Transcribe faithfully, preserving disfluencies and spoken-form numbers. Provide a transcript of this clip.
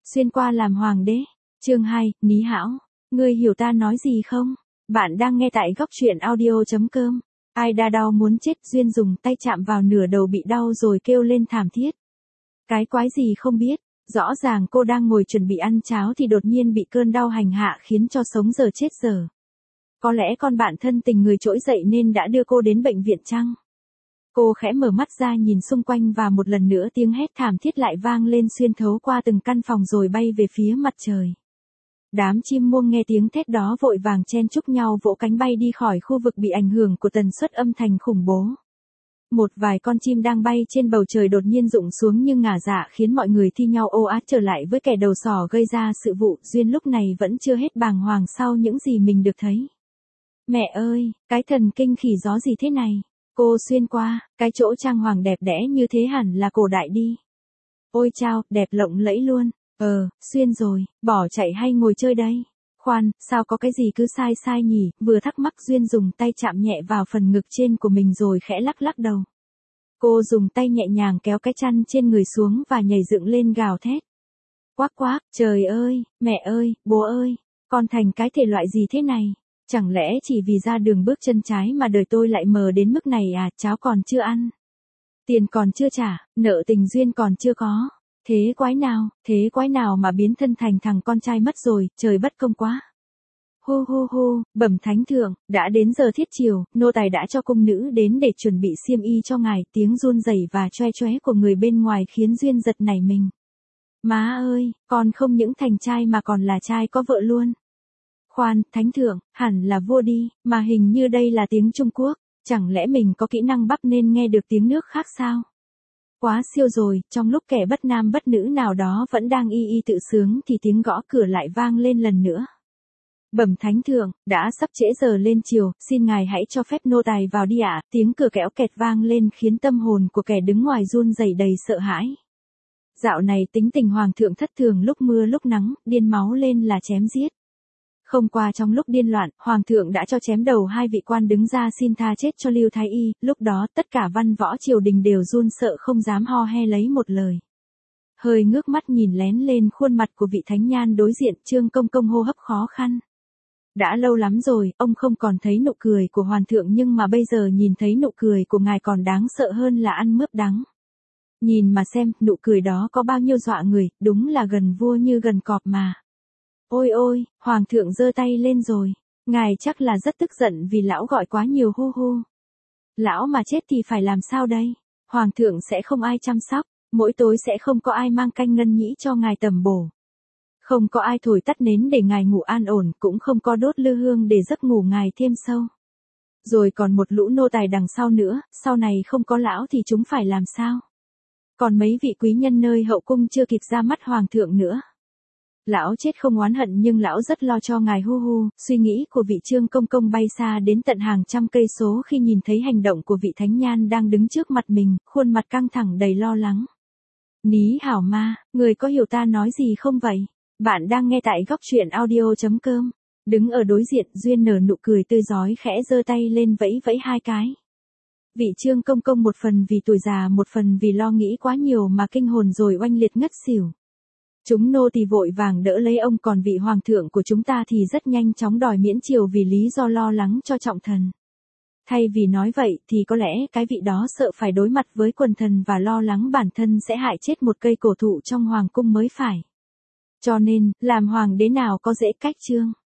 Xuyên qua làm hoàng đế. Chương hai, Ní hão. Ngươi hiểu ta nói gì không? Bạn đang nghe tại góc truyện audio chấm com. Ai đa đau muốn chết, Duyên dùng tay chạm vào nửa đầu bị đau rồi kêu lên thảm thiết. Cái quái gì không biết, rõ ràng cô đang ngồi chuẩn bị ăn cháo thì đột nhiên bị cơn đau hành hạ khiến cho sống giờ chết giờ. Có lẽ con bạn thân tình người trỗi dậy nên đã đưa cô đến bệnh viện chăng? Cô khẽ mở mắt ra nhìn xung quanh và một lần nữa tiếng hét thảm thiết lại vang lên xuyên thấu qua từng căn phòng rồi bay về phía mặt trời. Đám chim muông nghe tiếng thét đó vội vàng chen chúc nhau vỗ cánh bay đi khỏi khu vực bị ảnh hưởng của tần suất âm thanh khủng bố. Một vài con chim đang bay trên bầu trời đột nhiên rụng xuống như ngả dạ khiến mọi người thi nhau ô át trở lại với kẻ đầu sỏ gây ra sự vụ. Duyên lúc này vẫn chưa hết bàng hoàng sau những gì mình được thấy. Mẹ ơi, cái thần kinh khỉ gió gì thế này? Cô xuyên qua, cái chỗ trang hoàng đẹp đẽ như thế hẳn là cổ đại đi. Ôi chao, đẹp lộng lẫy luôn. Ờ, xuyên rồi, bỏ chạy hay ngồi chơi đây? Khoan, sao có cái gì cứ sai sai nhỉ? Vừa thắc mắc Duyên dùng tay chạm nhẹ vào phần ngực trên của mình rồi khẽ lắc lắc đầu. Cô dùng tay nhẹ nhàng kéo cái chăn trên người xuống và nhảy dựng lên gào thét. Quác quác, trời ơi, mẹ ơi, bố ơi, con thành cái thể loại gì thế này? Chẳng lẽ chỉ vì ra đường bước chân trái mà đời tôi lại mờ đến mức này à? Cháo còn chưa ăn, tiền còn chưa trả, nợ tình Duyên còn chưa có. Thế quái nào, thế quái nào mà biến thân thành thằng con trai mất rồi, trời bất công quá. Hô hô hô, bẩm thánh thượng, đã đến giờ thiết chiều, nô tài đã cho cung nữ đến để chuẩn bị xiêm y cho ngài. Tiếng run rẩy và choe choé của người bên ngoài khiến Duyên giật nảy mình. Má ơi, con không những thành trai mà còn là trai có vợ luôn. Khoan, thánh thượng, hẳn là vua đi, mà hình như đây là tiếng Trung Quốc, chẳng lẽ mình có kỹ năng bắp nên nghe được tiếng nước khác sao? Quá siêu rồi, trong lúc kẻ bất nam bất nữ nào đó vẫn đang y y tự sướng thì tiếng gõ cửa lại vang lên lần nữa. Bẩm thánh thượng, đã sắp trễ giờ lên chiều, xin ngài hãy cho phép nô tài vào đi ạ. Tiếng cửa kéo kẹt vang lên khiến tâm hồn của kẻ đứng ngoài run rẩy đầy sợ hãi. Dạo này tính tình hoàng thượng thất thường, lúc mưa lúc nắng, điên máu lên là chém giết. Không qua trong lúc điên loạn, hoàng thượng đã cho chém đầu hai vị quan đứng ra xin tha chết cho Lưu Thái Y. Lúc đó tất cả văn võ triều đình đều run sợ không dám ho he lấy một lời. Hơi ngước mắt nhìn lén lên khuôn mặt của vị thánh nhan đối diện, Trương Công Công hô hấp khó khăn. Đã lâu lắm rồi, ông không còn thấy nụ cười của hoàng thượng, nhưng mà bây giờ nhìn thấy nụ cười của ngài còn đáng sợ hơn là ăn mướp đắng. Nhìn mà xem, nụ cười đó có bao nhiêu dọa người, đúng là gần vua như gần cọp mà. Ôi ôi, hoàng thượng giơ tay lên rồi. Ngài chắc là rất tức giận vì lão gọi quá nhiều hu hu. Lão mà chết thì phải làm sao đây? Hoàng thượng sẽ không ai chăm sóc, mỗi tối sẽ không có ai mang canh ngân nhĩ cho ngài tẩm bổ. Không có ai thổi tắt nến để ngài ngủ an ổn, cũng không có đốt lư hương để giấc ngủ ngài thêm sâu. Rồi còn một lũ nô tài đằng sau nữa, sau này không có lão thì chúng phải làm sao? Còn mấy vị quý nhân nơi hậu cung chưa kịp ra mắt hoàng thượng nữa. Lão chết không oán hận nhưng lão rất lo cho ngài hu hu. Suy nghĩ của vị Trương Công Công bay xa đến tận hàng trăm cây số khi nhìn thấy hành động của vị thánh nhan đang đứng trước mặt mình, khuôn mặt căng thẳng đầy lo lắng. Ní hảo ma, người có hiểu ta nói gì không vậy? Bạn đang nghe tại góc truyện audio chấm com. Đứng ở đối diện, Duyên nở nụ cười tươi rói khẽ giơ tay lên vẫy vẫy hai cái. Vị Trương Công Công một phần vì tuổi già một phần vì lo nghĩ quá nhiều mà kinh hồn rồi oanh liệt ngất xỉu. Chúng nô tỳ vội vàng đỡ lấy ông, còn vị hoàng thượng của chúng ta thì rất nhanh chóng đòi miễn triều vì lý do lo lắng cho trọng thần. Thay vì nói vậy thì có lẽ cái vị đó sợ phải đối mặt với quần thần và lo lắng bản thân sẽ hại chết một cây cổ thụ trong hoàng cung mới phải. Cho nên, làm hoàng đế nào có dễ cách Trương